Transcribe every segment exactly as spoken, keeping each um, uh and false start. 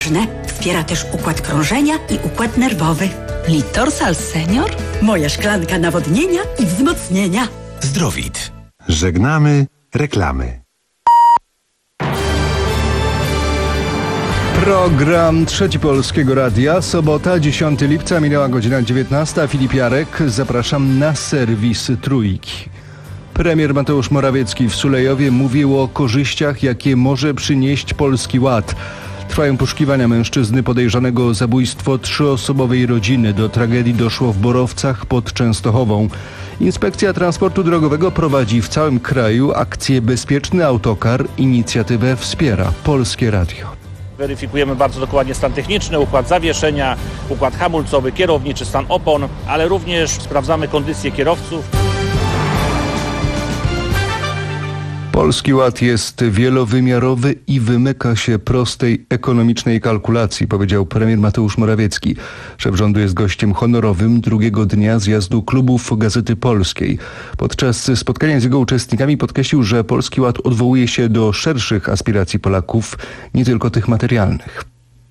Wspiera też układ krążenia i układ nerwowy. Litorsal Senior? Moja szklanka nawodnienia i wzmocnienia. Zdrowit. Żegnamy reklamy. Program Trzeci Polskiego Radia. Sobota, dziesiątego lipca, minęła godzina dziewiętnasta. Filip Jarek. Zapraszam na serwis Trójki. Premier Mateusz Morawiecki w Sulejowie mówił o korzyściach, jakie może przynieść Polski Ład. Trwają poszukiwania mężczyzny podejrzanego o zabójstwo trzyosobowej rodziny. Do tragedii doszło w Borowcach pod Częstochową. Inspekcja Transportu Drogowego prowadzi w całym kraju akcję Bezpieczny Autokar. Inicjatywę wspiera Polskie Radio. Weryfikujemy bardzo dokładnie stan techniczny, układ zawieszenia, układ hamulcowy, kierowniczy, stan opon, ale również sprawdzamy kondycję kierowców. Polski Ład jest wielowymiarowy i wymyka się prostej ekonomicznej kalkulacji, powiedział premier Mateusz Morawiecki. Szef rządu jest gościem honorowym drugiego dnia zjazdu klubów Gazety Polskiej. Podczas spotkania z jego uczestnikami podkreślił, że Polski Ład odwołuje się do szerszych aspiracji Polaków, nie tylko tych materialnych.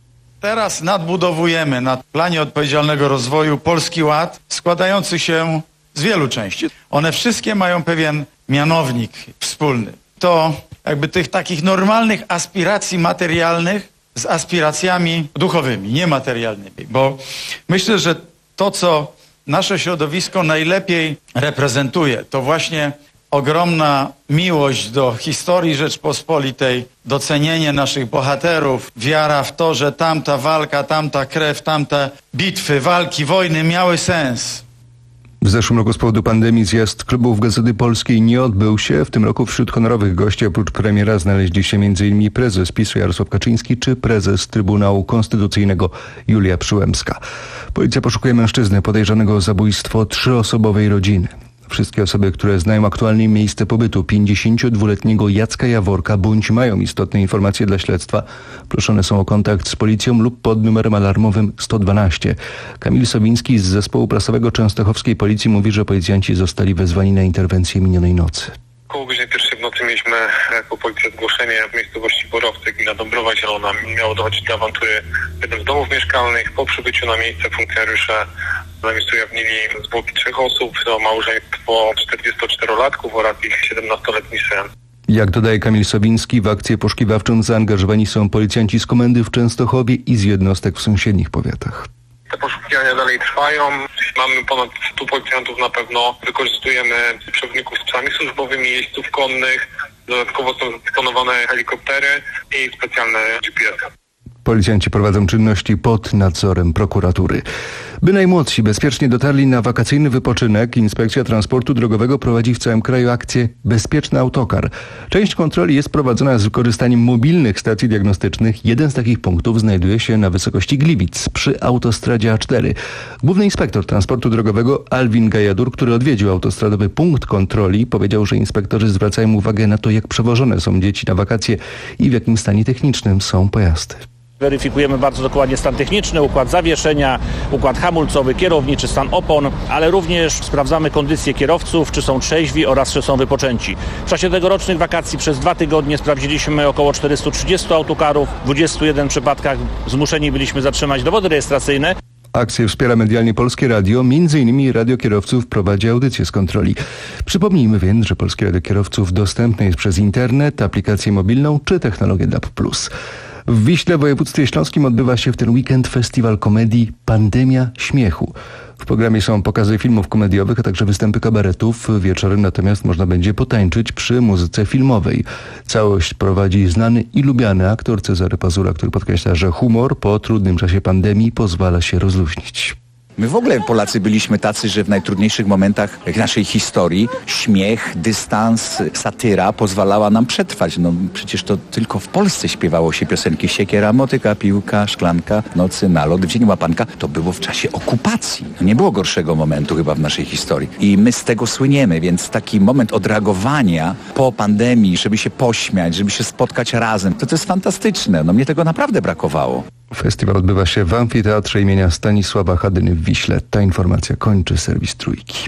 Teraz nadbudowujemy na planie odpowiedzialnego rozwoju Polski Ład składający się z wielu części. One wszystkie mają pewien mianownik wspólny. To jakby tych takich normalnych aspiracji materialnych z aspiracjami duchowymi, niematerialnymi. Bo myślę, że to, co nasze środowisko najlepiej reprezentuje, to właśnie ogromna miłość do historii Rzeczpospolitej, docenienie naszych bohaterów, wiara w to, że tamta walka, tamta krew, tamte bitwy, walki, wojny miały sens. W zeszłym roku z powodu pandemii zjazd klubów Gazety Polskiej nie odbył się. W tym roku wśród honorowych gości oprócz premiera znaleźli się między innymi prezes PiSu Jarosław Kaczyński czy prezes Trybunału Konstytucyjnego Julia Przyłębska. Policja poszukuje mężczyzny podejrzanego o zabójstwo trzyosobowej rodziny. Wszystkie osoby, które znają aktualnie miejsce pobytu pięćdziesięciodwuletniego Jacka Jaworka bądź mają istotne informacje dla śledztwa, proszone są o kontakt z policją lub pod numerem alarmowym sto dwanaście. Kamil Sowiński z zespołu prasowego częstochowskiej policji mówi, że policjanci zostali wezwani na interwencję minionej nocy. Około godziny pierwszej w nocy mieliśmy jako policja zgłoszenie w miejscowości Borowce, gmina Dąbrowa Zielona. Miało dochodzić do awantury w jednym z domów mieszkalnych. Po przybyciu na miejsce funkcjonariusze na miejscu ujawnili zwłoki trzech osób, to małżeństwo czterdziestoczterolatków oraz ich siedemnastoletni syn. Jak dodaje Kamil Sowiński, w akcję poszukiwawczą zaangażowani są policjanci z komendy w Częstochowie i z jednostek w sąsiednich powiatach. Te poszukiwania dalej trwają. Mamy ponad stu policjantów na pewno. Wykorzystujemy przewodników z psami służbowymi, jeźdźców konnych. Dodatkowo są dysponowane helikoptery i specjalne G P S. Policjanci prowadzą czynności pod nadzorem prokuratury. By najmłodsi bezpiecznie dotarli na wakacyjny wypoczynek, Inspekcja Transportu Drogowego prowadzi w całym kraju akcję Bezpieczny Autokar. Część kontroli jest prowadzona z wykorzystaniem mobilnych stacji diagnostycznych. Jeden z takich punktów znajduje się na wysokości Gliwic przy autostradzie A cztery. Główny inspektor transportu drogowego Alwin Gajadur, który odwiedził autostradowy punkt kontroli, powiedział, że inspektorzy zwracają uwagę na to, jak przewożone są dzieci na wakacje i w jakim stanie technicznym są pojazdy. Weryfikujemy bardzo dokładnie stan techniczny, układ zawieszenia, układ hamulcowy, kierowniczy, stan opon, ale również sprawdzamy kondycję kierowców, czy są trzeźwi oraz czy są wypoczęci. W czasie tegorocznych wakacji przez dwa tygodnie sprawdziliśmy około czterysta trzydzieści autokarów. W dwudziestu jeden przypadkach zmuszeni byliśmy zatrzymać dowody rejestracyjne. Akcję wspiera medialnie Polskie Radio, między innymi Radio Kierowców prowadzi audycję z kontroli. Przypomnijmy więc, że Polskie Radio Kierowców dostępne jest przez internet, aplikację mobilną czy technologię D A B plus. W Wiśle w województwie śląskim odbywa się w ten weekend festiwal komedii Pandemia Śmiechu. W programie są pokazy filmów komediowych, a także występy kabaretów. Wieczorem natomiast można będzie potańczyć przy muzyce filmowej. Całość prowadzi znany i lubiany aktor Cezary Pazura, który podkreśla, że humor po trudnym czasie pandemii pozwala się rozluźnić. My w ogóle Polacy byliśmy tacy, że w najtrudniejszych momentach naszej historii śmiech, dystans, satyra pozwalała nam przetrwać. No przecież to tylko w Polsce śpiewało się piosenki siekiera, motyka, piłka, szklanka, nocy, nalot, w dzień łapanka. To było w czasie okupacji. No nie było gorszego momentu chyba w naszej historii. I my z tego słyniemy, więc taki moment odreagowania po pandemii, żeby się pośmiać, żeby się spotkać razem, to to jest fantastyczne. No mnie tego naprawdę brakowało. Festiwal odbywa się w Amfiteatrze imienia Stanisława Hadyny w Wiśle. Ta informacja kończy serwis Trójki.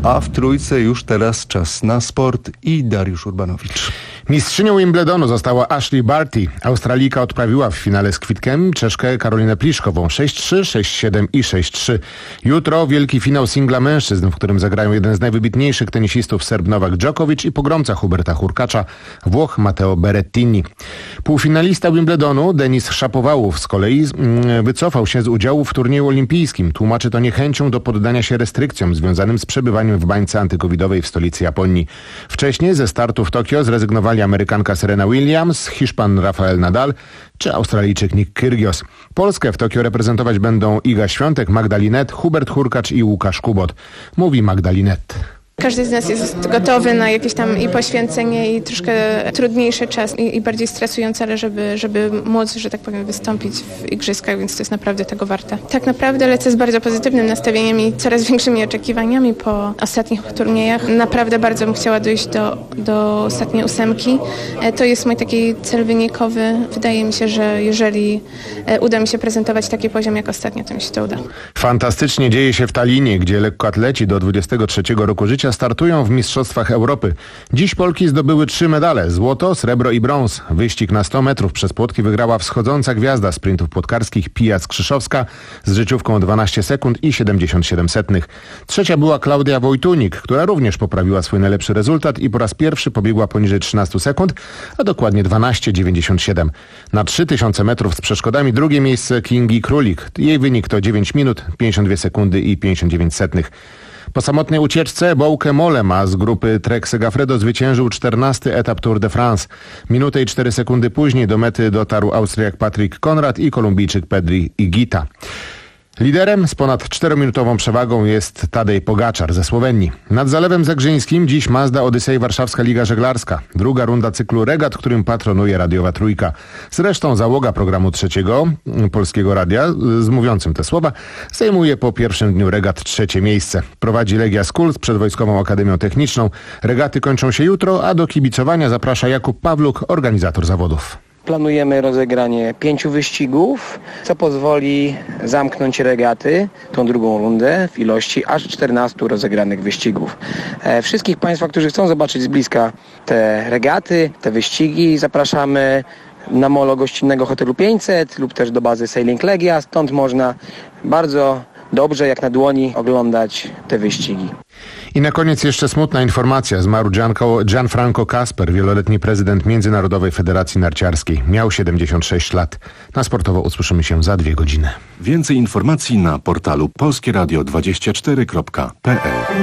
A w trójce już teraz czas na sport i Dariusz Urbanowicz. Mistrzynią Wimbledonu została Ashley Barty. Australijka odprawiła w finale z Kwitkiem Czeszkę Karolinę Pliszkową sześć trzy, sześć siedem i sześć trzy. Jutro wielki finał singla mężczyzn, w którym zagrają jeden z najwybitniejszych tenisistów Serb Nowak Djokovic i pogromca Huberta Hurkacza, Włoch Matteo Berrettini. Półfinalista Wimbledonu Denis Szapowałów z kolei mm, wycofał się z udziału w turnieju olimpijskim. Tłumaczy to niechęcią do poddania się restrykcjom związanym z przebywaniem w bańce antykowidowej w stolicy Japonii. Wcześniej ze startu w Tokio zrezygnowali Amerykanka Serena Williams, Hiszpan Rafael Nadal czy Australijczyk Nick Kyrgios. Polskę w Tokio reprezentować będą Iga Świątek, Magda Linette, Hubert Hurkacz i Łukasz Kubot. Mówi Magda Linette. Każdy z nas jest gotowy na jakieś tam i poświęcenie, i troszkę trudniejszy czas, i, i bardziej stresujący, ale żeby, żeby móc, że tak powiem, wystąpić w igrzyskach, więc to jest naprawdę tego warte. Tak naprawdę lecę z bardzo pozytywnym nastawieniem i coraz większymi oczekiwaniami po ostatnich turniejach. Naprawdę bardzo bym chciała dojść do, do ostatniej ósemki. To jest mój taki cel wynikowy. Wydaje mi się, że jeżeli uda mi się prezentować taki poziom jak ostatnio, to mi się to uda. Fantastycznie dzieje się w Tallinie, gdzie lekkoatleci do dwudziestego trzeciego roku życia startują w Mistrzostwach Europy. Dziś Polki zdobyły trzy medale: złoto, srebro i brąz. Wyścig na sto metrów przez płotki wygrała wschodząca gwiazda sprintów płotkarskich Pia Skrzyszowska z życiówką dwanaście sekund i siedemdziesiąt siedem setnych. Trzecia była Klaudia Wojtunik, która również poprawiła swój najlepszy rezultat i po raz pierwszy pobiegła poniżej trzynaście sekund, a dokładnie dwanaście dziewięćdziesiąt siedem. Na trzy tysiące metrów z przeszkodami drugie miejsce Kingi Królik. Jej wynik to dziewięć minut, pięćdziesiąt dwie sekundy i pięćdziesiąt dziewięć setnych. Po samotnej ucieczce Bouke Mollema z grupy Trek Segafredo zwyciężył czternasty etap Tour de France. Minutę i cztery sekundy później do mety dotarł Austriak Patrick Konrad i Kolumbijczyk Pedri Higuita. Liderem z ponad czterominutową przewagą jest Tadej Pogaczar ze Słowenii. Nad Zalewem Zagrzyńskim dziś Mazda Odyssey Warszawska Liga Żeglarska. Druga runda cyklu regat, którym patronuje Radiowa Trójka. Zresztą załoga programu trzeciego Polskiego Radia, z mówiącym te słowa, zajmuje po pierwszym dniu regat trzecie miejsce. Prowadzi Legia Skul z Przedwojskową Akademią Techniczną. Regaty kończą się jutro, a do kibicowania zaprasza Jakub Pawluk, organizator zawodów. Planujemy rozegranie pięciu wyścigów, co pozwoli zamknąć regaty, tą drugą rundę, w ilości aż czternastu rozegranych wyścigów. E, wszystkich Państwa, którzy chcą zobaczyć z bliska te regaty, te wyścigi, zapraszamy na molo gościnnego hotelu pięćset lub też do bazy Sailing Legia. Stąd można bardzo dobrze, jak na dłoni, oglądać te wyścigi. I na koniec jeszcze smutna informacja. Zmarł Gianfranco Casper, wieloletni prezydent Międzynarodowej Federacji Narciarskiej. Miał siedemdziesiąt sześć lat. Na Sportowo usłyszymy się za dwie godziny. Więcej informacji na portalu polskie radio dwadzieścia cztery kropka p l.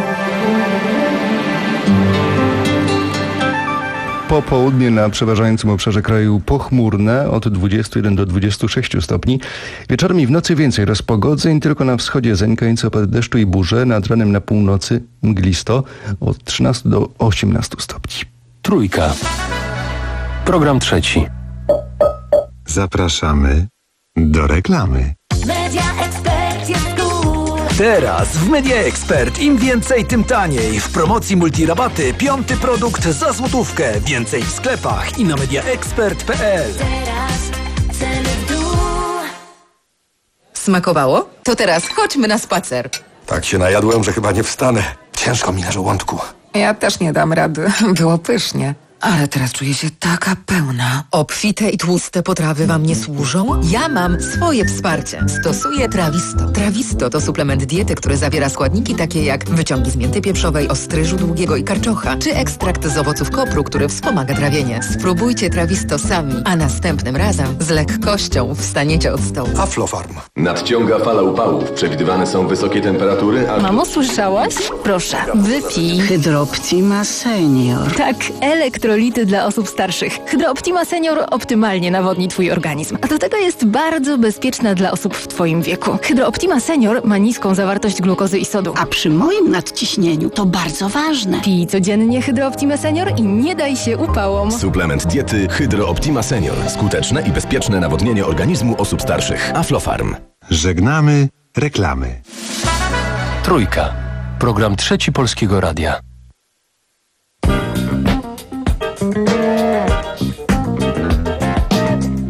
Popołudnie na przeważającym obszarze kraju pochmurne od dwudziestu jeden do dwudziestu sześciu stopni. Wieczorem i w nocy więcej rozpogodzeń, tylko na wschodzie zanikające opady deszczu i burze, nad ranem na północy mglisto od trzynastu do osiemnastu stopni. Trójka. Program trzeci. Zapraszamy do reklamy. Media Expert jest tu. Teraz w Media Expert im więcej, tym taniej. W promocji multirabaty piąty produkt za złotówkę. Więcej w sklepach i na mediaexpert kropka p l. Teraz ceny w dół. Smakowało? To teraz chodźmy na spacer. Tak się najadłem, że chyba nie wstanę. Ciężko mi na żołądku. Ja też nie dam rady. Było pysznie. Ale teraz czuję się taka pełna. Obfite i tłuste potrawy wam nie służą? Ja mam swoje wsparcie. Stosuję Trawisto. Trawisto to suplement diety, który zawiera składniki takie jak wyciągi z mięty pieprzowej, ostryżu długiego i karczocza, czy ekstrakt z owoców kopru, który wspomaga trawienie. Spróbujcie Trawisto sami, a następnym razem z lekkością wstaniecie od stołu. Aflofarm. Nadciąga fala upałów. Przewidywane są wysokie temperatury, a... Mamo, słyszałaś? Proszę, wypij. Hydrooptima Senior. Tak, elektro Elektrolity dla osób starszych. Hydrooptima Senior optymalnie nawodni Twój organizm. A do tego jest bardzo bezpieczna dla osób w Twoim wieku. Hydrooptima Senior ma niską zawartość glukozy i sodu. A przy moim nadciśnieniu to bardzo ważne. Pij codziennie Hydrooptima Senior i nie daj się upałom. Suplement diety Hydrooptima Senior. Skuteczne i bezpieczne nawodnienie organizmu osób starszych. Aflofarm. Żegnamy reklamy. Trójka. Program trzeci Polskiego Radia.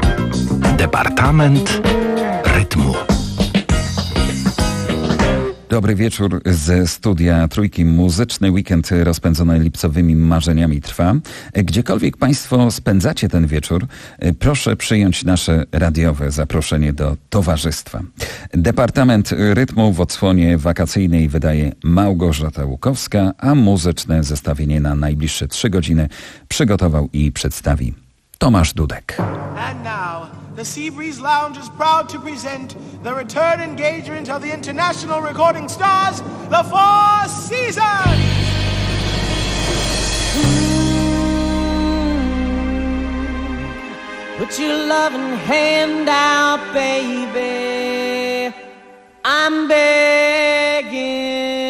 Departament rytmu. Do dobry wieczór ze studia Trójki. Muzyczny weekend rozpędzony lipcowymi marzeniami trwa. Gdziekolwiek Państwo spędzacie ten wieczór, proszę przyjąć nasze radiowe zaproszenie do towarzystwa. Departament Rytmu w odsłonie wakacyjnej wydaje Małgorzata Łukowska, a muzyczne zestawienie na najbliższe trzy godziny przygotował i przedstawi Tomasz Dudek. And now, the Seabreeze Lounge is proud to present the return engagement of the international recording stars, the Four Seasons! Put your loving hand out, baby. I'm begging.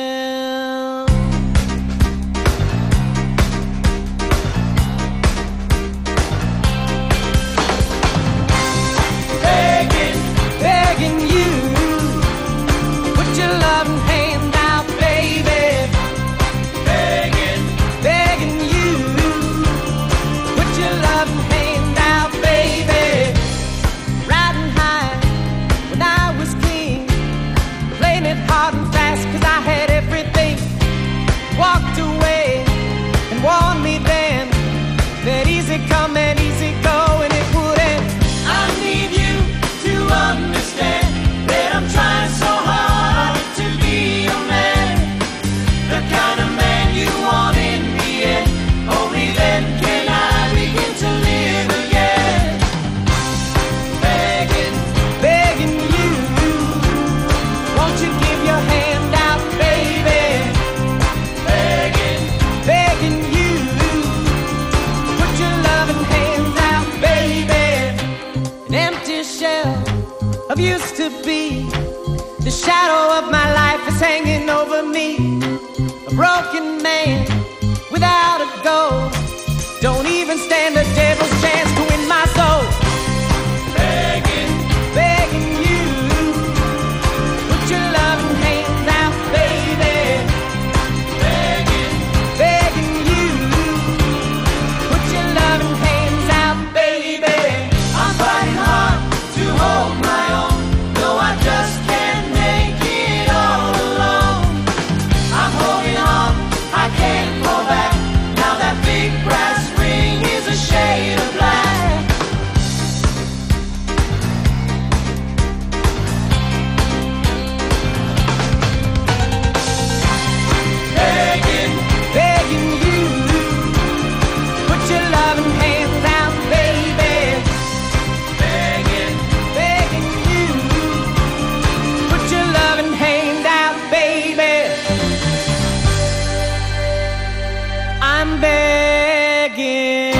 Begging, begging you. Put your loving hand out, baby. Begging, begging you. Put your loving hand out, baby. Riding high when I was king, playing it hard and fast 'cause I had everything. Walked away and warned me then that easy come and easy go and it would end. I need you to understand that I'm trying so hard to be your man, the kind of man you want in the end. Only then can I begin to live again. Begging, begging you, won't you give your hand out, baby? Begging, begging you, put your loving hands out, baby. An empty shell of used to be, the shadow of my life is hanging over me. A broken man without a goal, don't even stand a devil's chance to win my soul. Begging, begging you, put your loving hands out, baby. Begging, begging you, put your loving hands out, baby. I'm fighting hard to hold my own, though I just can't make it all alone. I'm holding on, I can't go back. Now that big brass ring is a shade of black. Begging, begging you, put your loving hands out, baby. Begging, begging you, put your loving hand out, baby. I'm begging.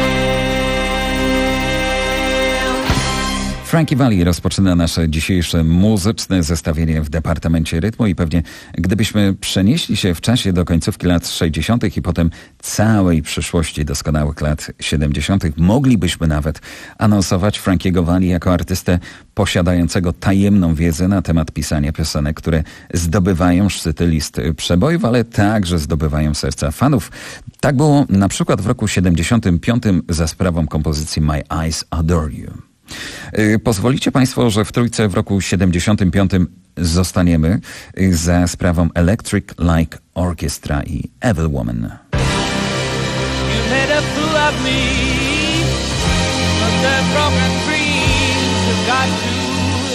Frankie Valli rozpoczyna nasze dzisiejsze muzyczne zestawienie w Departamencie Rytmu i pewnie gdybyśmy przenieśli się w czasie do końcówki lat sześćdziesiątych i potem całej przyszłości doskonałych lat siedemdziesiątych, moglibyśmy nawet anonsować Frankiego Valli jako artystę posiadającego tajemną wiedzę na temat pisania piosenek, które zdobywają szczyty list przebojów, ale także zdobywają serca fanów. Tak było na przykład w roku siedemdziesiątym piątym za sprawą kompozycji My Eyes Adore You. Yy, pozwolicie Państwo, że w Trójce w roku siedemdziesiątym piątym zostaniemy yy, za sprawą Electric Light Orchestra i Evil Woman. You made a fool of me, but the broken dreams have got to end.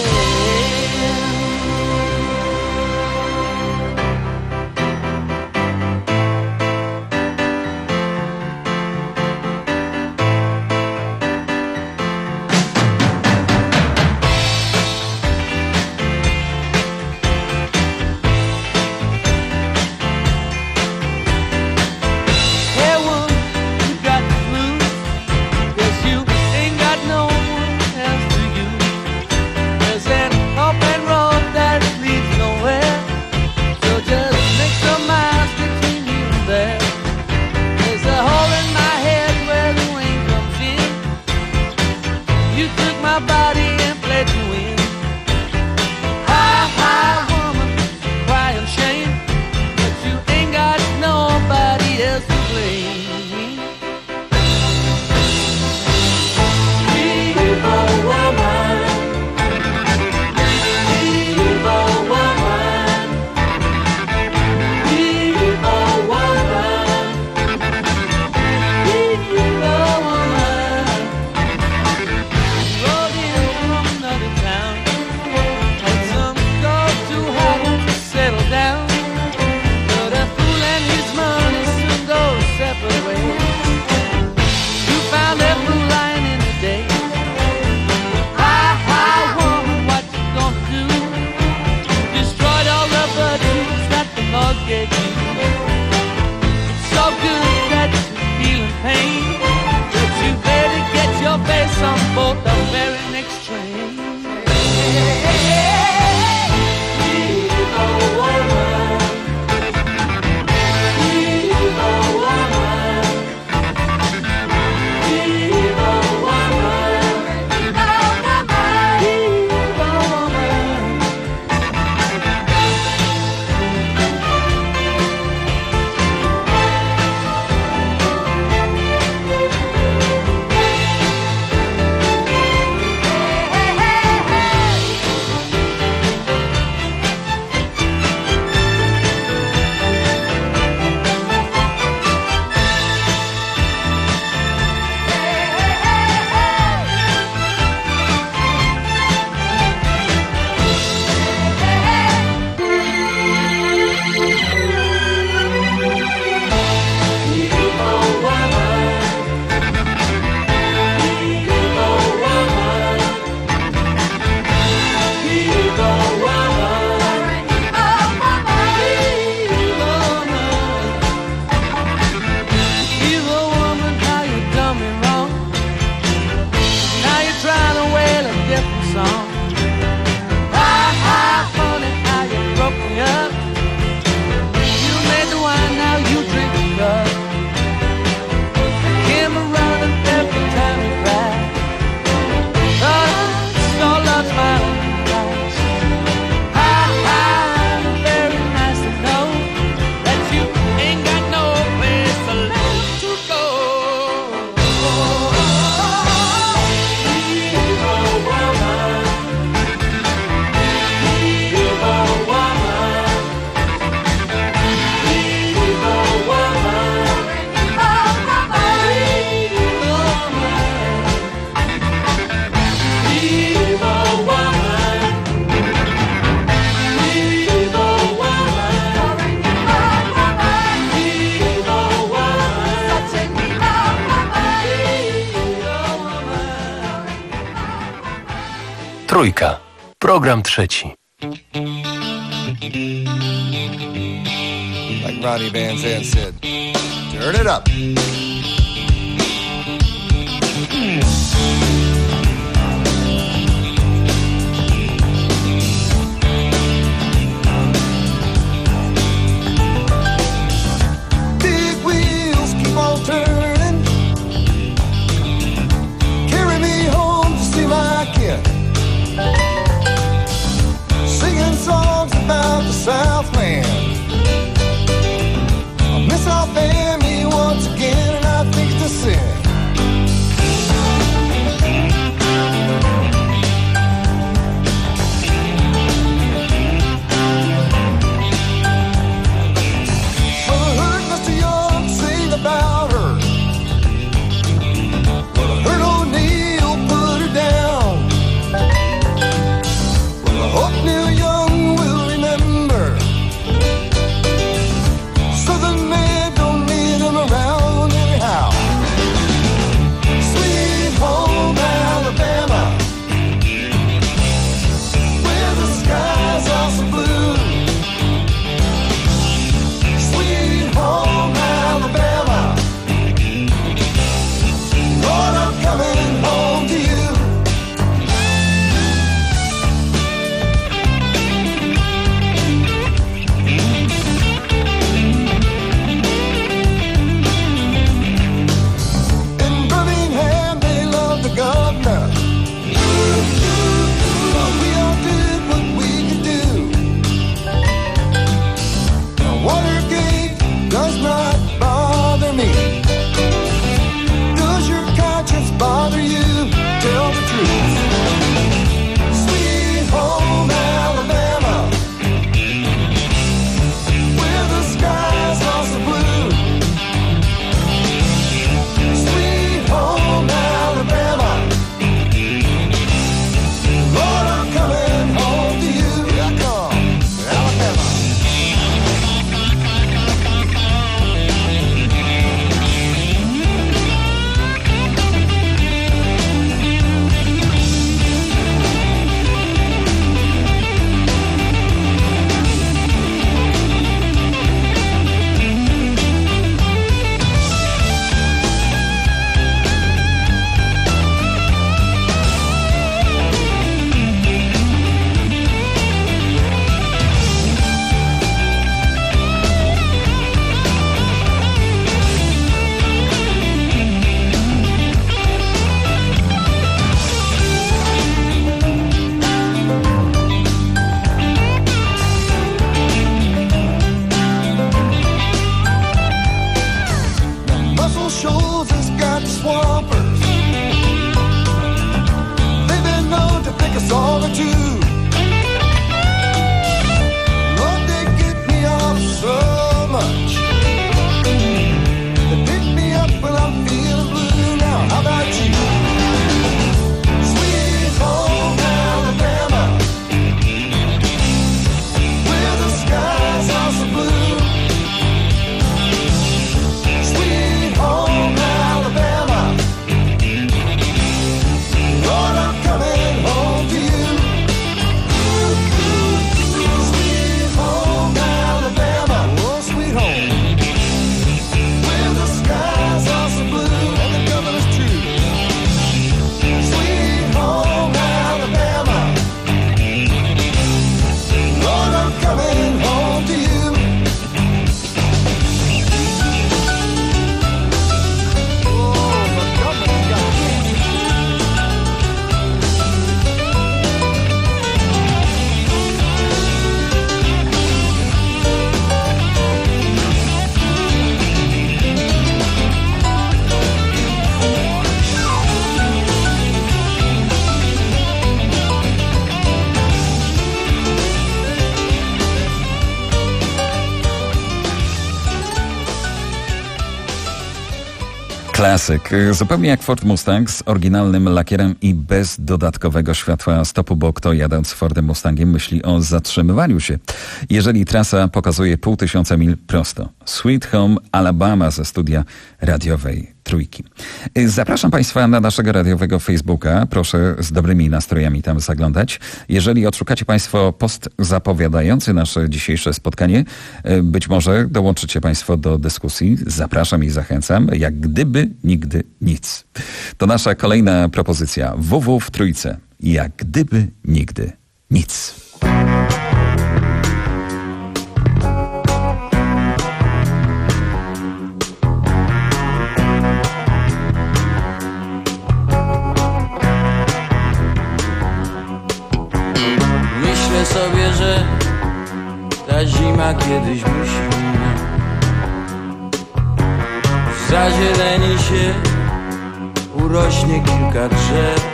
Hey, woman, you got the blues. Guess you ain't got no one else to use. Trójka. Program trzeci. Like Ronnie Van Zant said, turn it up. Big wheels keep on turning, carry me home to see my kid, singing songs about the Southland. I miss our family once again, and I think it's a sin. Well, I heard Mister Young sing about her, but I heard O'Neill put her down. Well, I hope Neil Young will remember, Southern man don't need him around anyhow. Sweet home Alabama, where the skies are so blue. Sweet home Alabama, Lord, I'm coming home to you. In Birmingham, they love the governor. But we all did what we could do. Now, Watergate does not bother me. Does your conscience bother you? Tell the truth. Sweet home Alabama, where the skies are so blue. Sweet home Alabama, Lord, I'm coming home to you. Here I come, Alabama. Muscle Shoals has got the swampers. They've been known to pick a song or two. Lord, they get me off so much. They pick me up when I'm feeling blue. Now, how about you? Sweet home Alabama, where the skies are so blue. Sweet home Alabama, Lord, I'm coming home to you. Sweet home Alabama, oh sweet home, where the skies are so blue and the governor's true. Sweet home Alabama, Lord, I'm coming home to you. Klasyk. Zupełnie jak Ford Mustang z oryginalnym lakierem i bez dodatkowego światła stopu, bo kto jadąc Fordem Mustangiem myśli o zatrzymywaniu się, jeżeli trasa pokazuje pół tysiąca mil prosto. Sweet Home Alabama ze studia radiowej Trójki. Zapraszam Państwa na naszego radiowego Facebooka. Proszę z dobrymi nastrojami tam zaglądać. Jeżeli odszukacie Państwo post zapowiadający nasze dzisiejsze spotkanie, być może dołączycie Państwo do dyskusji. Zapraszam i zachęcam, jak gdyby nigdy nic. To nasza kolejna propozycja. W W w trójce. Jak gdyby nigdy nic. Myślę sobie, że ta zima kiedyś musi minąć. Zazieleni się, urośnie kilka drzew.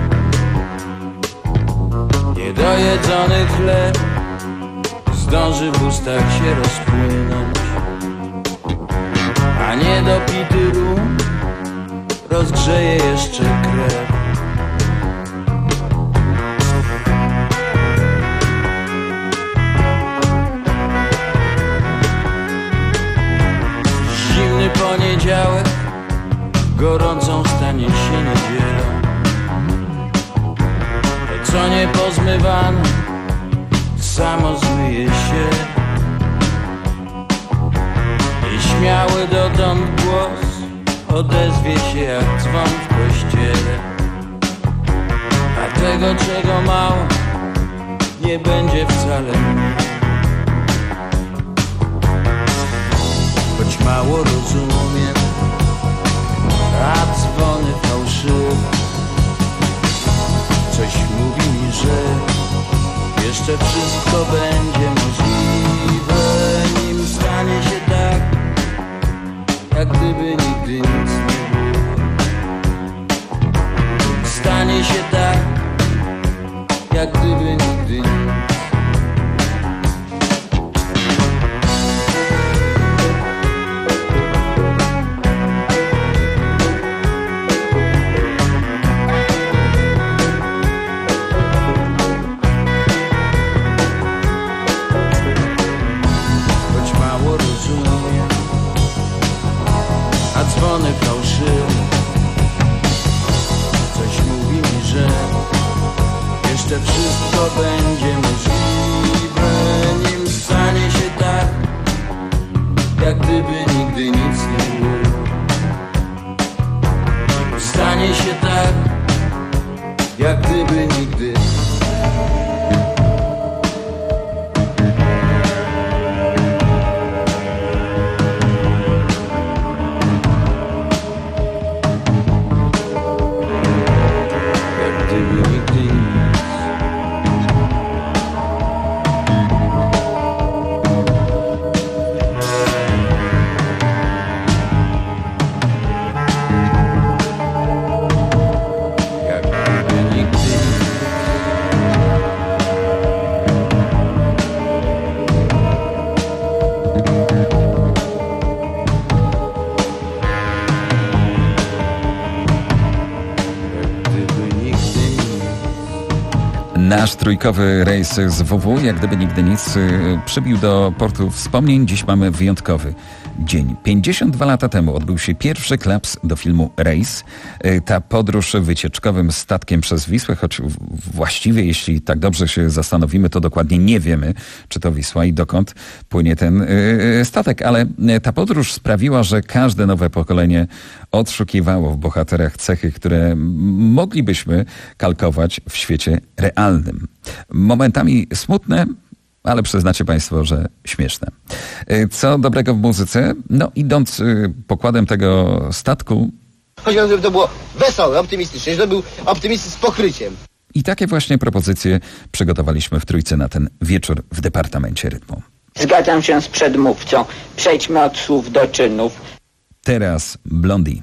Niedojedzony chleb zdąży w ustach się rozpłynąć, a niedopity rum rozgrzeje jeszcze krew. Zimny poniedziałek gorącą stanie się niedzielą. Co nie pozmywano, samo zmyje się. I śmiały dotąd głos odezwie się jak dzwon w kościele. A tego, czego mało, nie będzie wcale mniej. Choć mało rozumiem, a dzwony fałszywe. Coś mówi mi, że jeszcze wszystko będzie możliwe, nim stanie się tak, jak gdyby nigdy nic nie było. Stanie się tak, jak gdyby nigdy nic. Dzwony fałszywe. Coś mówi mi, że jeszcze wszystko będzie możliwe, nim stanie się tak, jak gdyby nigdy nic nie było. Stanie się tak, jak gdyby nigdy. Nasz trójkowy rejs z W W, jak gdyby nigdy nic, przybił do portu wspomnień. Dziś mamy wyjątkowy dzień. pięćdziesiąt dwa lata temu odbył się pierwszy klaps do filmu Rejs. Ta podróż wycieczkowym statkiem przez Wisłę, choć właściwie, jeśli tak dobrze się zastanowimy, to dokładnie nie wiemy, czy to Wisła i dokąd płynie ten statek. Ale ta podróż sprawiła, że każde nowe pokolenie odszukiwało w bohaterach cechy, które moglibyśmy kalkować w świecie realnym. Momentami smutne, ale przyznacie Państwo, że śmieszne. Co dobrego w muzyce? No, idąc pokładem tego statku... Chodzi o to, żeby to było wesołe, optymistyczne, że to był optymizm z pokryciem. I takie właśnie propozycje przygotowaliśmy w Trójce na ten wieczór w Departamencie Rytmu. Zgadzam się z przedmówcą. Przejdźmy od słów do czynów. Teraz Blondie.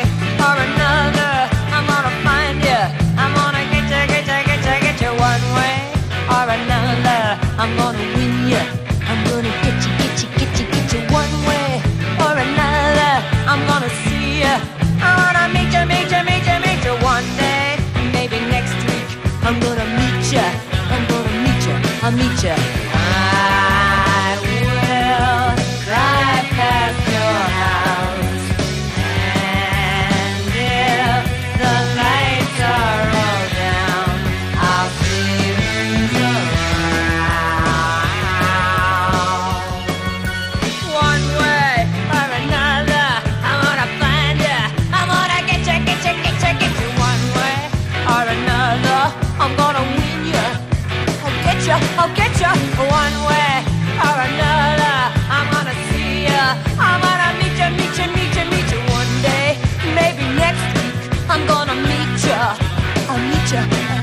One way or another. I'm gonna win you. I'm gonna get you, get you, get you, get you one way or another. I'm gonna see you. I wanna meet you, meet you, meet you, meet you one day. Maybe next week. I'm gonna meet you. I'm gonna meet you. I'll meet you. I will drive past your house, and if the lights are all down, I'll see who's around. One way or another, I'm gonna find you. I'm gonna get you, get you, get you, get you. One way or another, I'm gonna win you. I'll get you, I'll get you. One way or another, I'm gonna see you. I'm gonna meet you, meet you, meet you, meet you one day. Maybe next week, I'm gonna meet you. I'll meet you.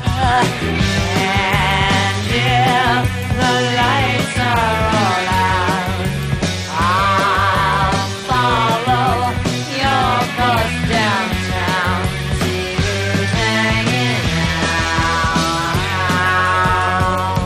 And if the lights are all out, I'll follow your bus downtown. See who's hanging out.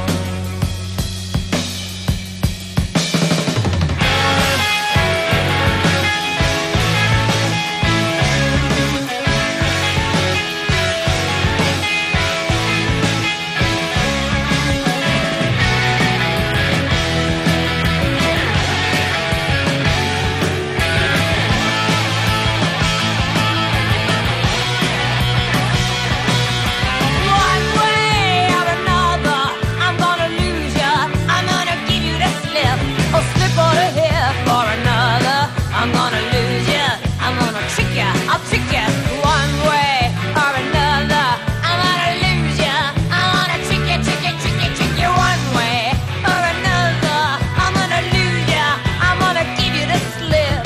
One way or another, I'm gonna lose ya. I'm gonna give you the slip, or slip on a hip or another. I'm gonna lose ya. I'm gonna trick ya. I'll trick ya. One way or another, I'm gonna lose ya. I'm gonna trick ya, trick ya, trick ya, trick ya. One way or another, I'm gonna lose ya. I'm gonna give you the slip.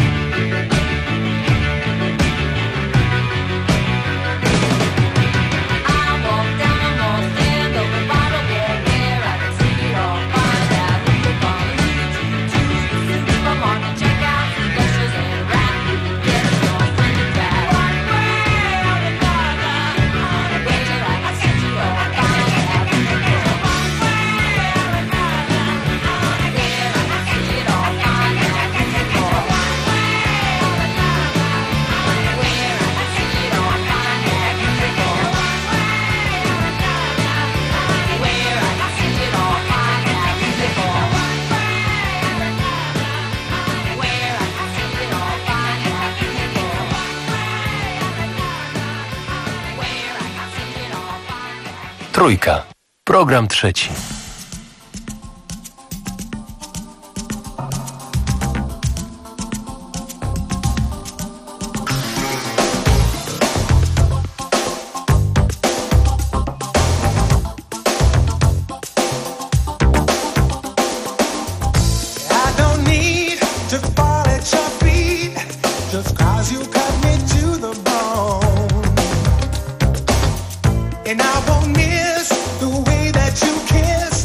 I walk down the mall, stand over bottle wall there. I can see it all, find out who you're gonna lead you to the supermarket, check out the dishes and wrap. Get your friend back. One way or another, I'm gonna get you like I said you all, find out who you're gonna. One way or another, I'm gonna get you like I said you all, find out who you're gonna. One way or another, I'm gonna wear it, I see it all, find out who you're gonna. Where I can see it all, find out who you're for. Where I can see it all, find out who you're for. Where I can see it all, find out. Trójka. Program trzeci. I don't need to fall at your feet just 'cause you cut me to the bone. And I won't miss the way that you kiss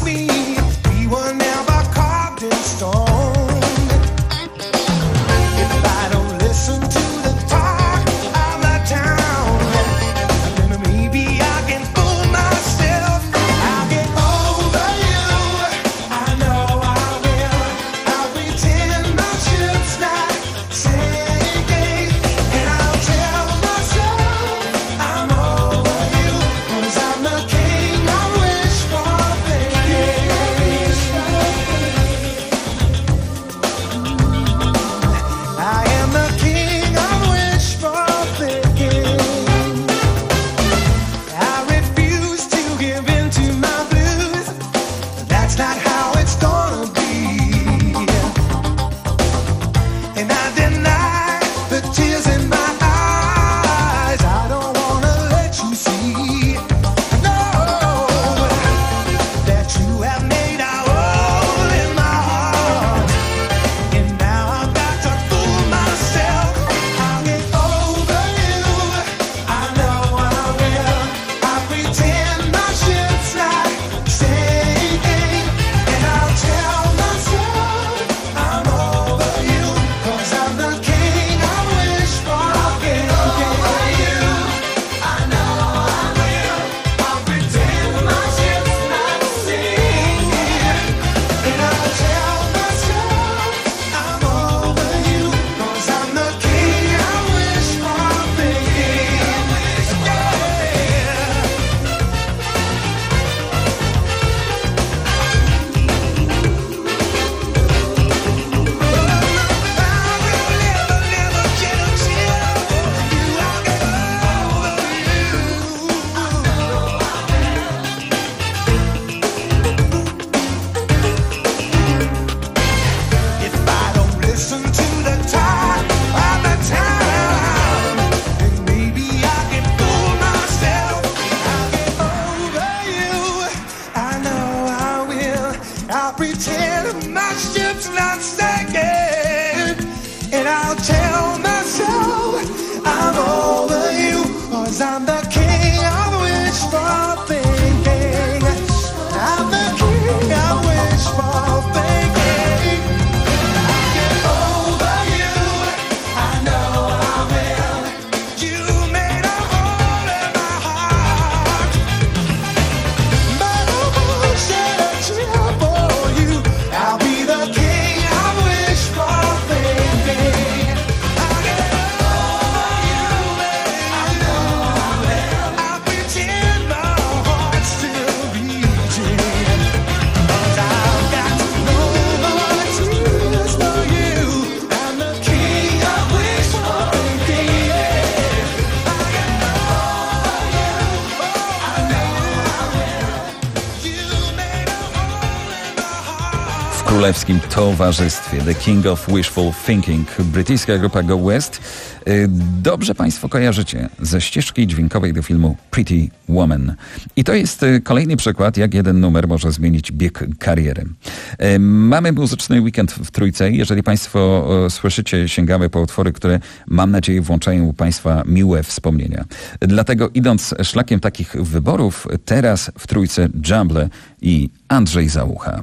pretend my ship's not sinking, and I'll tell myself I'm over you, 'cause I'm the king of wishful thinking. I'm the king of wishful thinking. I get over you, I know I will. You made a hole in my heart, but I won't shed a tear for you. I'll be the king of wishful thinking. I get over you, I know I will. I pretend my heart's still beating, 'cause I've got no more tears for you. I'm the king of wishful thinking. I get over you, I know I will. You made a hole in my heart. W królewskim towarzystwie The King of Wishful Thinking, brytyjska grupa Go West. Y, Dobrze Państwo kojarzycie ze ścieżki dźwiękowej do filmu Pretty Woman. I to jest y, kolejny przykład, jak jeden numer może zmienić bieg kariery. Y, Mamy muzyczny weekend w Trójce. Jeżeli Państwo y, słyszycie, sięgamy po utwory, które mam nadzieję włączają u Państwa miłe wspomnienia. Dlatego idąc szlakiem takich wyborów, teraz w Trójce Jumble i Andrzej Załucha.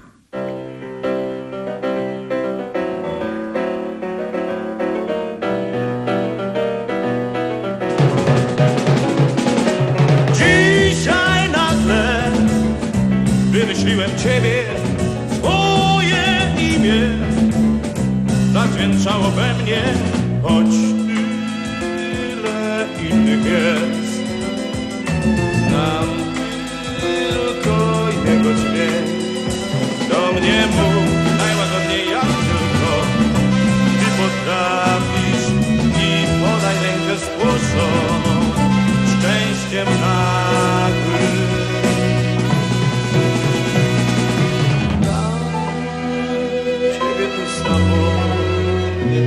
Dzisiaj nagle wymyśliłem Ciebie, Twoje imię zadźwięczało we mnie, choć tyle innych jest. Znam tylko jego dźwięk, do mnie mów najłagodniej jak tylko Ty potrafisz i podaj rękę zgłoszoną szczęściem nagłym. Dam Ciebie tu samotnie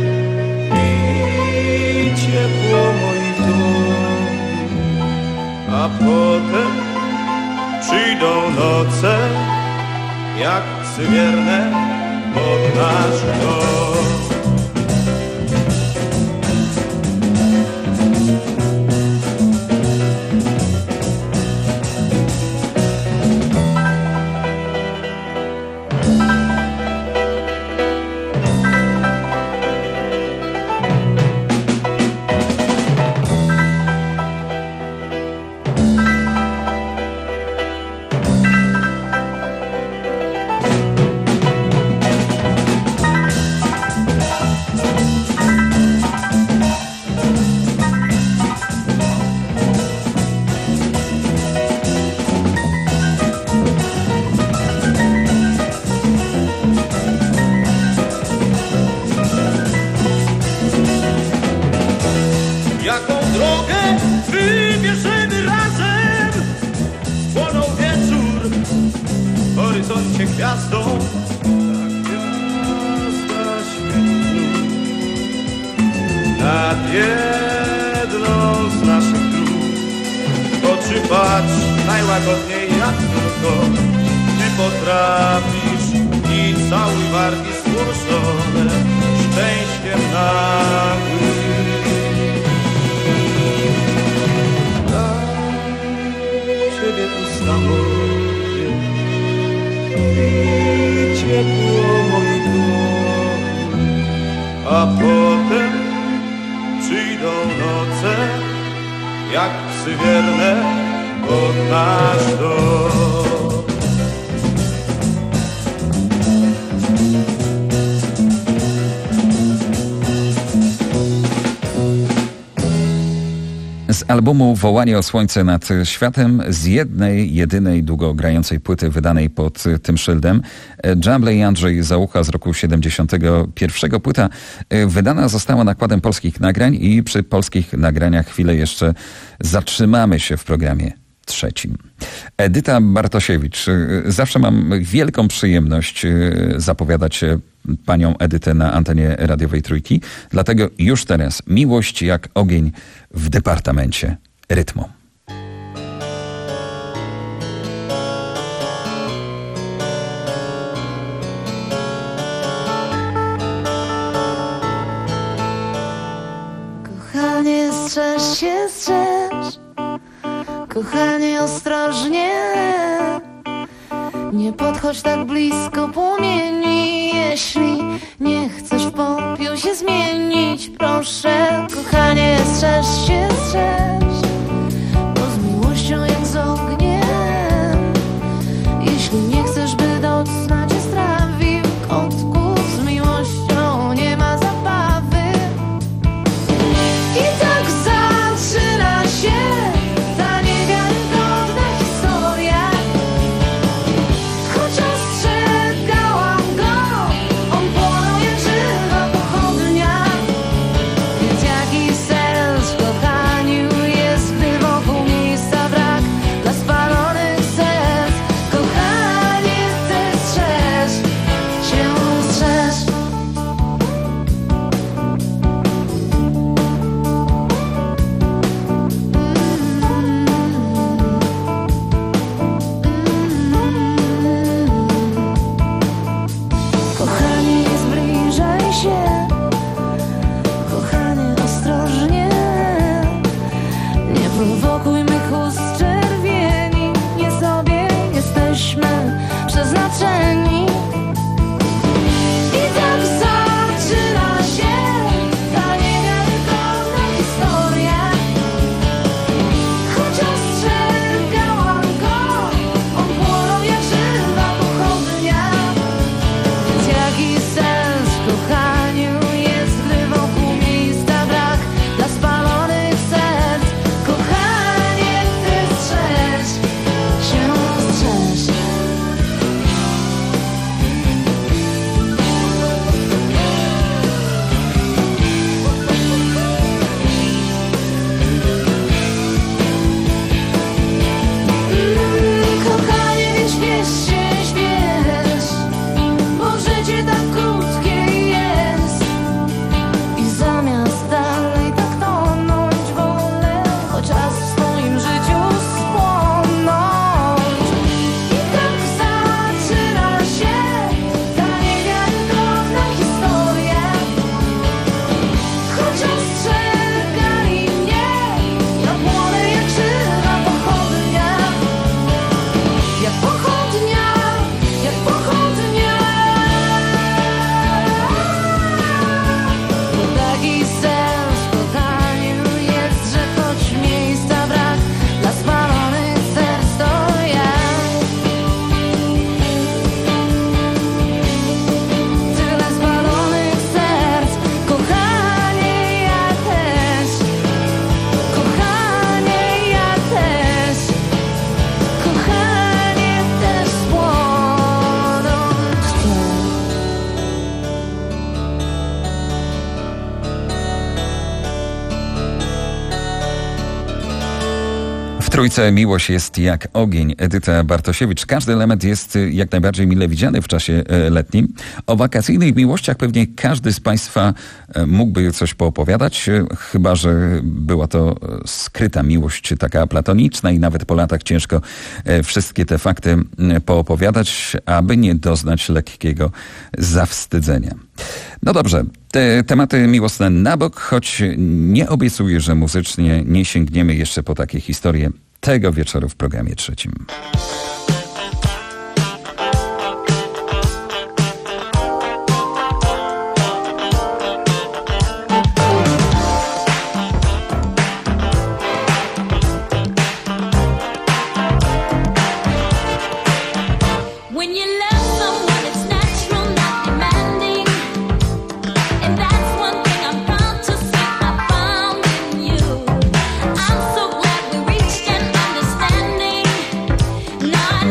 i ciepło moich dłoni, a potem przyjdą noce jak psy wierne pod nasz dom. Jaką drogę wybierzemy razem? Spłonął wieczór w horyzoncie gwiazdą, ta gwiazda świetlu nad jedną z naszych dróg. W oczy patrz najłagodniej jak tylko Ty potrafisz i całuj wargi złożone szczęściem nagłym. Ciebie tu samotnie i ciepło moich dłoni, a potem przyjdą noce jak psy wierne pod nasz dom. Z albumu Wołanie o słońce nad światem, z jednej, jedynej długogrającej płyty wydanej pod tym szyldem, Jumble i Andrzej Załucha z roku siedemdziesiątego pierwszego. Płyta wydana została nakładem Polskich Nagrań i przy Polskich Nagraniach chwilę jeszcze zatrzymamy się w programie trzecim. Edyta Bartosiewicz. Zawsze mam wielką przyjemność zapowiadać panią Edytę na antenie radiowej Trójki. Dlatego już teraz miłość jak ogień w departamencie rytmu. się strzeż. Kochanie, ostrożnie, nie podchodź tak blisko płomieni. Jeśli nie chcesz w popiół się zmienić, proszę, kochanie, strzeż się, strzeż, bo z miłością jak z ogniem. Jeśli nie chcesz, by docna cię strawił kotku, z miłością nie ma zabawy. I tak zaczyna się ta niewiarygodna historia. Choć ostrzegałam go, on płonął jak żywa pochodnia. Więc jaki sens w kochaniu jest, gdy wokół miejsca brak dla spalonych serc? Kochanie, ty strzeż się, strzeż. Kochanie, nie zbliżaj się, kochanie, ostrożnie, nie prowokuj mych ust czerwieni, nie sobie jesteśmy przeznaczeni. I tak zaczyna się ta niewiarygodna historia. Choć ostrzegałam go, on płonął jak żywa pochodnia. Więc jaki sens w kochaniu jest, gdy wokół miejsca brak dla spalonych serc? Kochanie, ty strzeż się, strzeż. Mm, kochanie, nie śpiesz się, śpiesz, bo życie tak krótkie jest. I zamiast dalej tak tonąć, wolę chociaż w swoim życiu spłonąć. I tak zaczyna się ta niewiarygodna historia. Choć ostrzegali mnie, ja płonę jak żywa pochodnia. Jak pochodnia, jak pochodnia. Bo taki sens w kochaniu jest, że choć miejsca brak dla spalonych serc, to ja. Tyle spalonych serc, kochanie, ja też. Kochanie, ja też. Kochanie, też spłonąć chcę. W trójce miłość jest jak ogień. Edyta Bartosiewicz. Każdy element jest y, jak najbardziej mile widziany w czasie e, letnim. O wakacyjnych miłościach pewnie każdy z Państwa e, mógłby coś poopowiadać, e, chyba że była to e, skryta miłość, czy taka platoniczna i nawet po latach ciężko e, wszystkie te fakty m, poopowiadać, aby nie doznać lekkiego zawstydzenia. No dobrze, te tematy miłosne na bok, choć nie obiecuję, że muzycznie nie sięgniemy jeszcze po takie historie tego wieczoru w programie trzecim. When you love someone, it's natural, not demanding. And that's one thing I'm proud to say I found in you. I'm so glad we reached an understanding. Not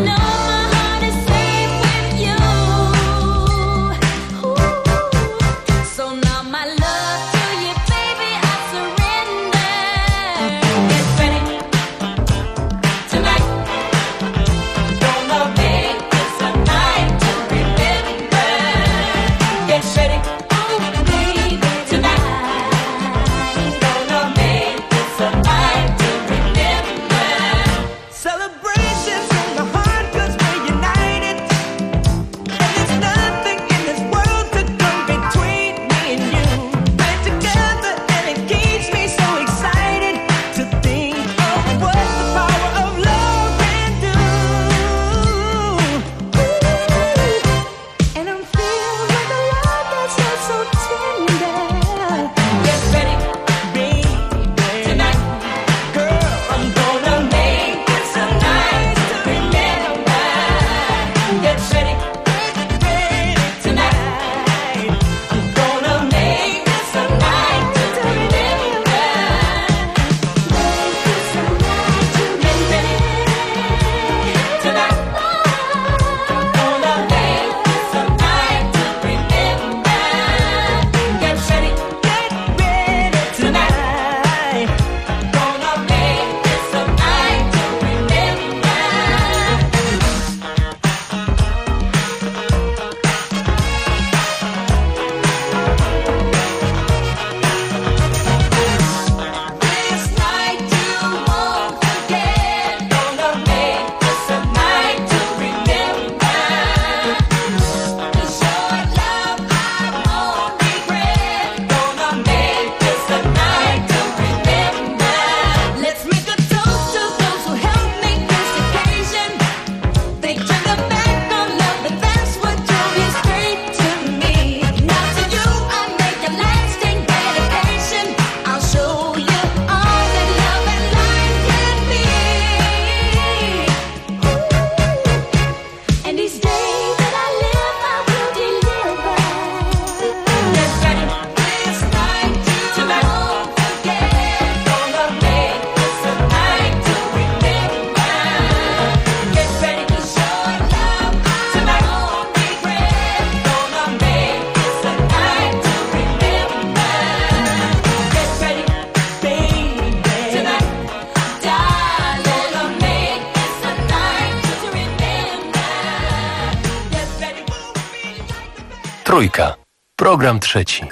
Trójka. Program trzeci.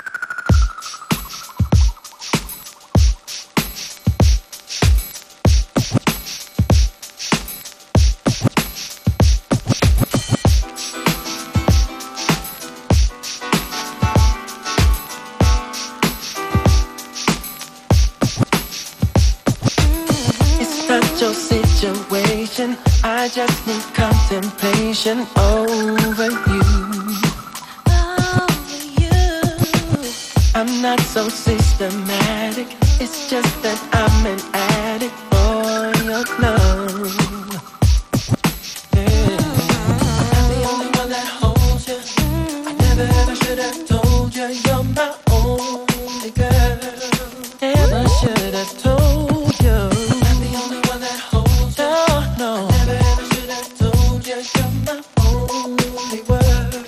It's not your situation. I just need contemplation over you. I'm not so systematic. It's just that I'm an addict for your love. Yeah. I'm the only one that holds you. I never ever should have told you you're my only girl. Never should have told you. I'm the only one that holds you. No, no. I never ever should have told you you're my only world.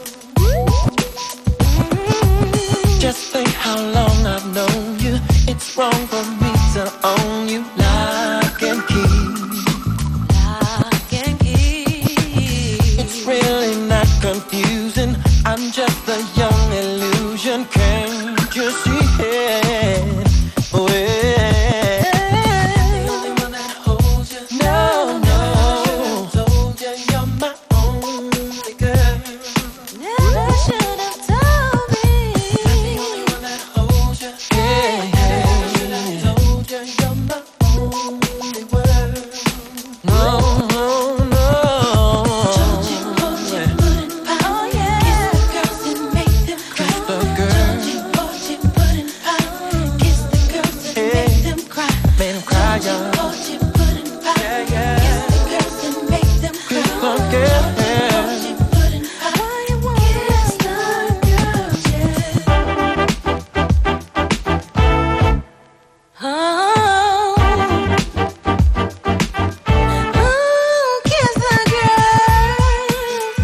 Just think how long I've known you. It's wrong for me to own you. Lock and key. Lock and key. It's really not confusing. I'm just a young illusion. Can't you see it? Well, I'm the only one that holds you. No, no. I should have told you you're my only girl. Never should have told me. I'm the only one that holds you. Yeah, yeah. I should have told you you're my only world. No, no, no. Don't you hold your foot in power. Oh yeah. Kiss the girls and make them cry. Kiss the girls. Don't you hold your foot in power. Kiss the girls and make them cry. Make them cry, y'all. Don't you hold your foot in power. Yeah, yeah. Kiss the girls and make them cry. Kiss the girls. Hold your foot in power. Kiss the girls, yeah. Oh, oh, kiss the girls.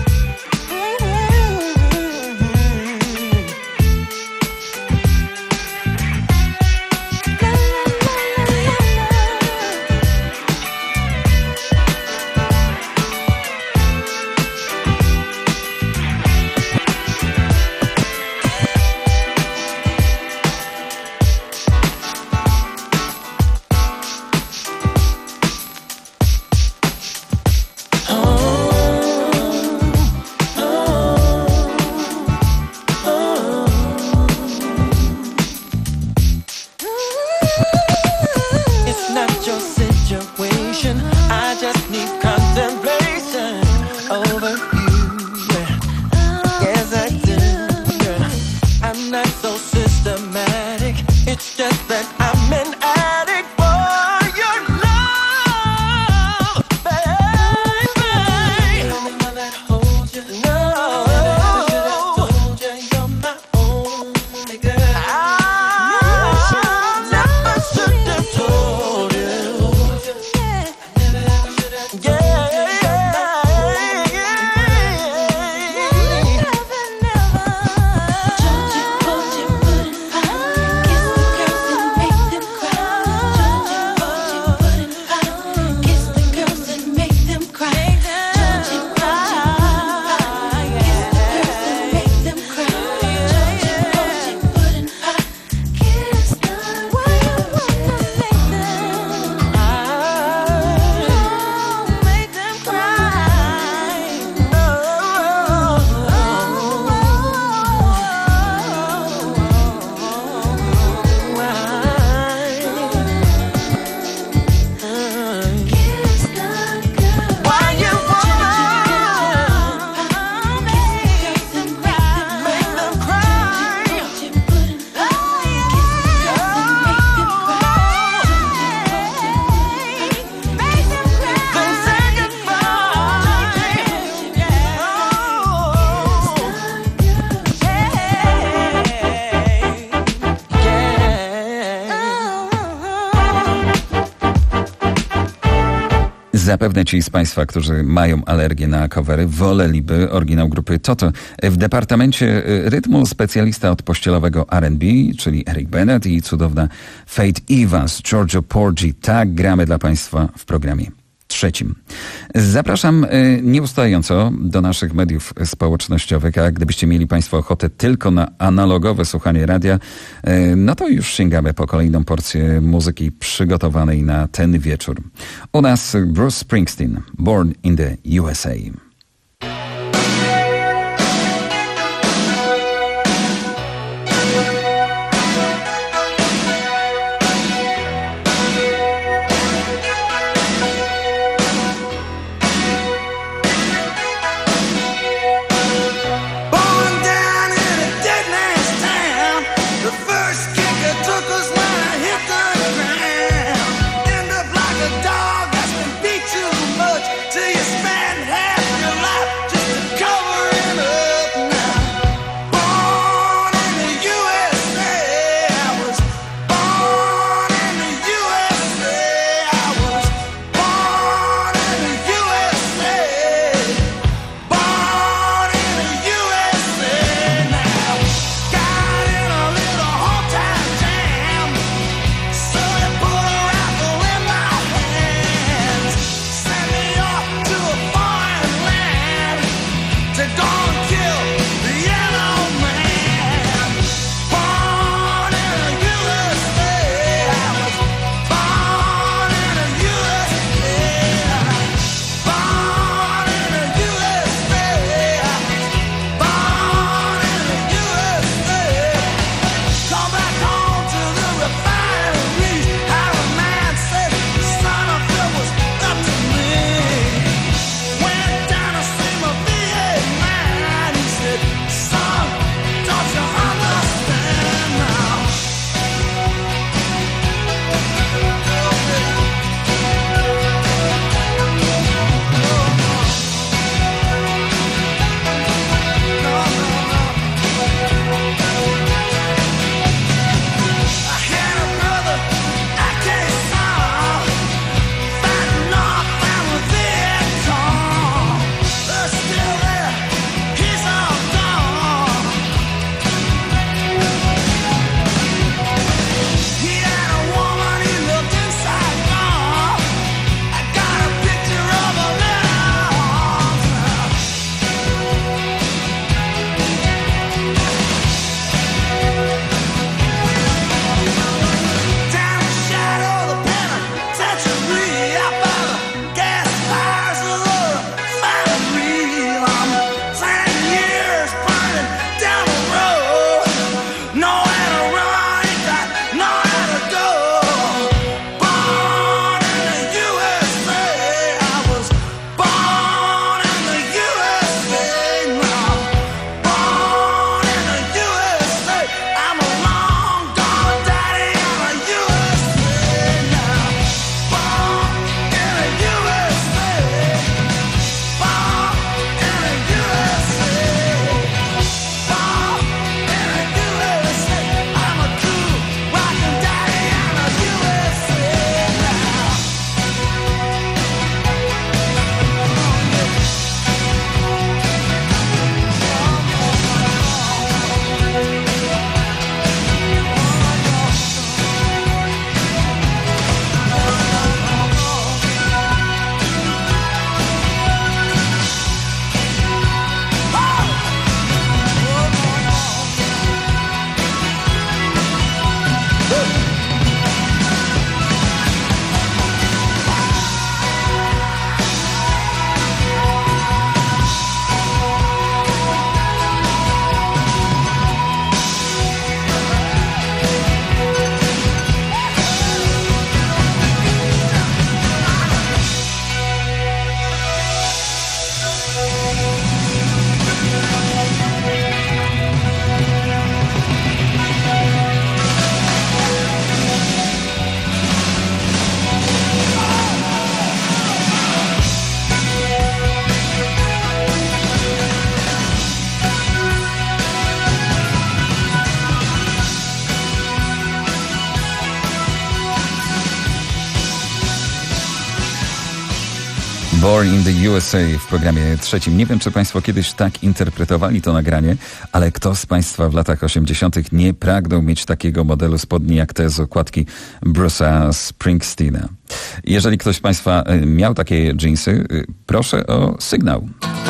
It's not your situation. I just need contemplation over you. Yes, I do. I'm not so systematic. It's just that I'm an addict for your love, baby. I'm the only one that holds you. No, I should have told you you're my only girl. I never should have told you. Yeah, yeah, Don't you hold your foot in power. Kiss the girls and make them cry. Don't you hold your foot in power. Kiss the girls and make them cry. Don't you hold your foot in power. Kiss the girls and make them cry. Don't you hold your foot in power. Kiss the why you wanna make them make them cry. Kiss the girl. Why you wanna kiss the girls and make them cry? Don't you put in power. Kiss the girls and make them cry. Make them cry. Then say Zapewne ci z Państwa, którzy mają alergię na covery, woleliby oryginał grupy Toto. W Departamencie Rytmu specjalista od pościelowego R and B, czyli Eric Bennett i cudowna Faith Evans, Giorgio Porgi. Tak gramy dla Państwa w programie trzecim. Zapraszam y, nieustająco do naszych mediów społecznościowych, a gdybyście mieli Państwo ochotę tylko na analogowe słuchanie radia, y, no to już sięgamy po kolejną porcję muzyki przygotowanej na ten wieczór. U nas Bruce Springsteen, Born in the U S A. Till you spend half your Born in the U S A w programie trzecim. Nie wiem, czy Państwo kiedyś tak interpretowali to nagranie, ale kto z Państwa w latach osiemdziesiątych nie pragnął mieć takiego modelu spodni jak te z okładki Bruce'a Springsteena? Jeżeli ktoś z Państwa miał takie dżinsy, proszę o sygnał.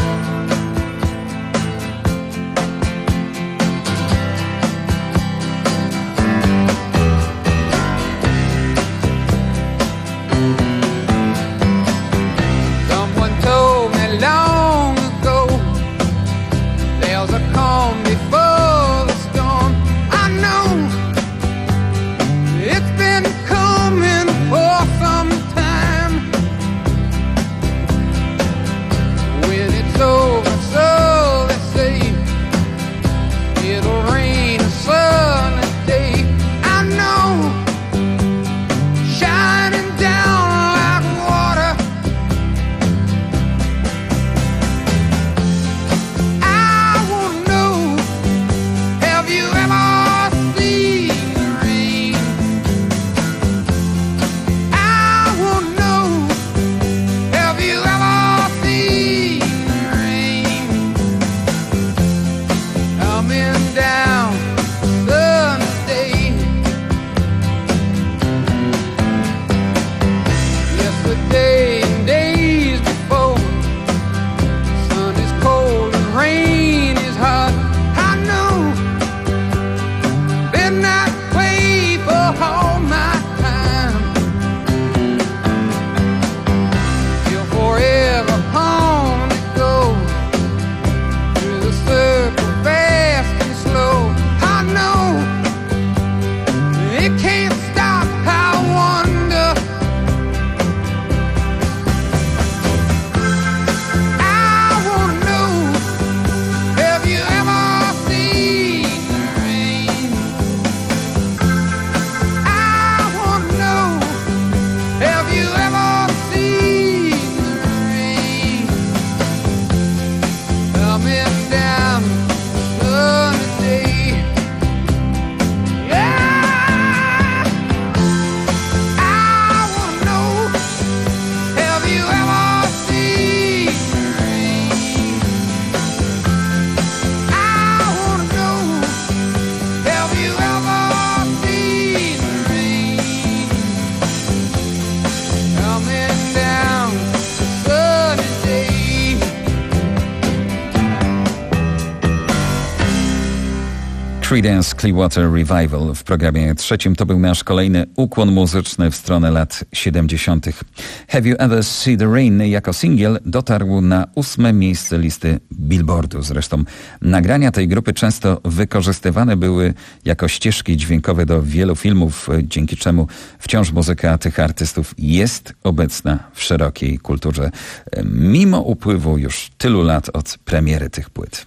Creedence Clearwater Revival w programie trzecim to był nasz kolejny ukłon muzyczny w stronę lat siedemdziesiątych. Have You Ever Seen the Rain jako singiel dotarł na ósme miejsce listy Billboardu. Zresztą nagrania tej grupy często wykorzystywane były jako ścieżki dźwiękowe do wielu filmów, dzięki czemu wciąż muzyka tych artystów jest obecna w szerokiej kulturze, mimo upływu już tylu lat od premiery tych płyt.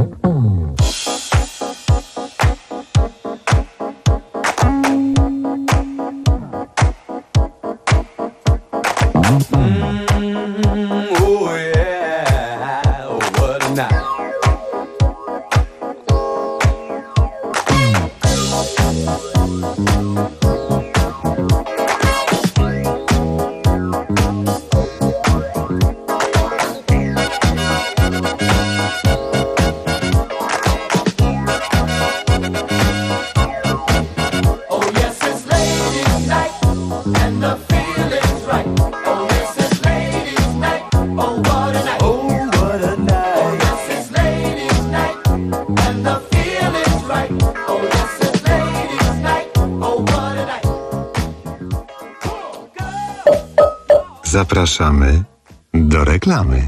Zapraszamy do reklamy.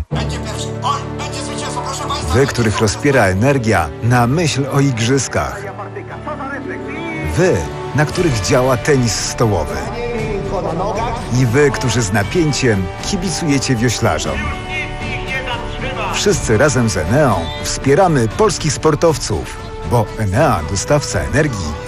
Wy, których rozpiera energia na myśl o igrzyskach. Wy, na których działa tenis stołowy. I wy, którzy z napięciem kibicujecie wioślarzom. Wszyscy razem z Eneą wspieramy polskich sportowców, bo Enea, dostawca energii,